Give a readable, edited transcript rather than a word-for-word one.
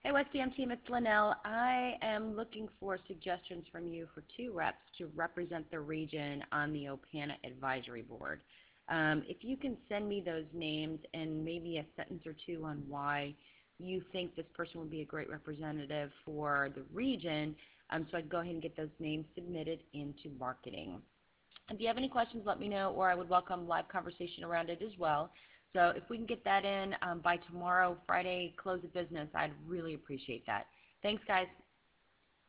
Hey, West Ham team, it's Linnell. I am looking for suggestions from you for two reps to represent the region on the OPANA advisory board. If you can send me those names and maybe a sentence or two on why you think this person would be a great representative for the region, so I can go ahead and get those names submitted into marketing. If you have any questions, let me know, or I would welcome live conversation around it as well. So if we can get that in by tomorrow, Friday, close of business, I'd really appreciate that. Thanks, guys.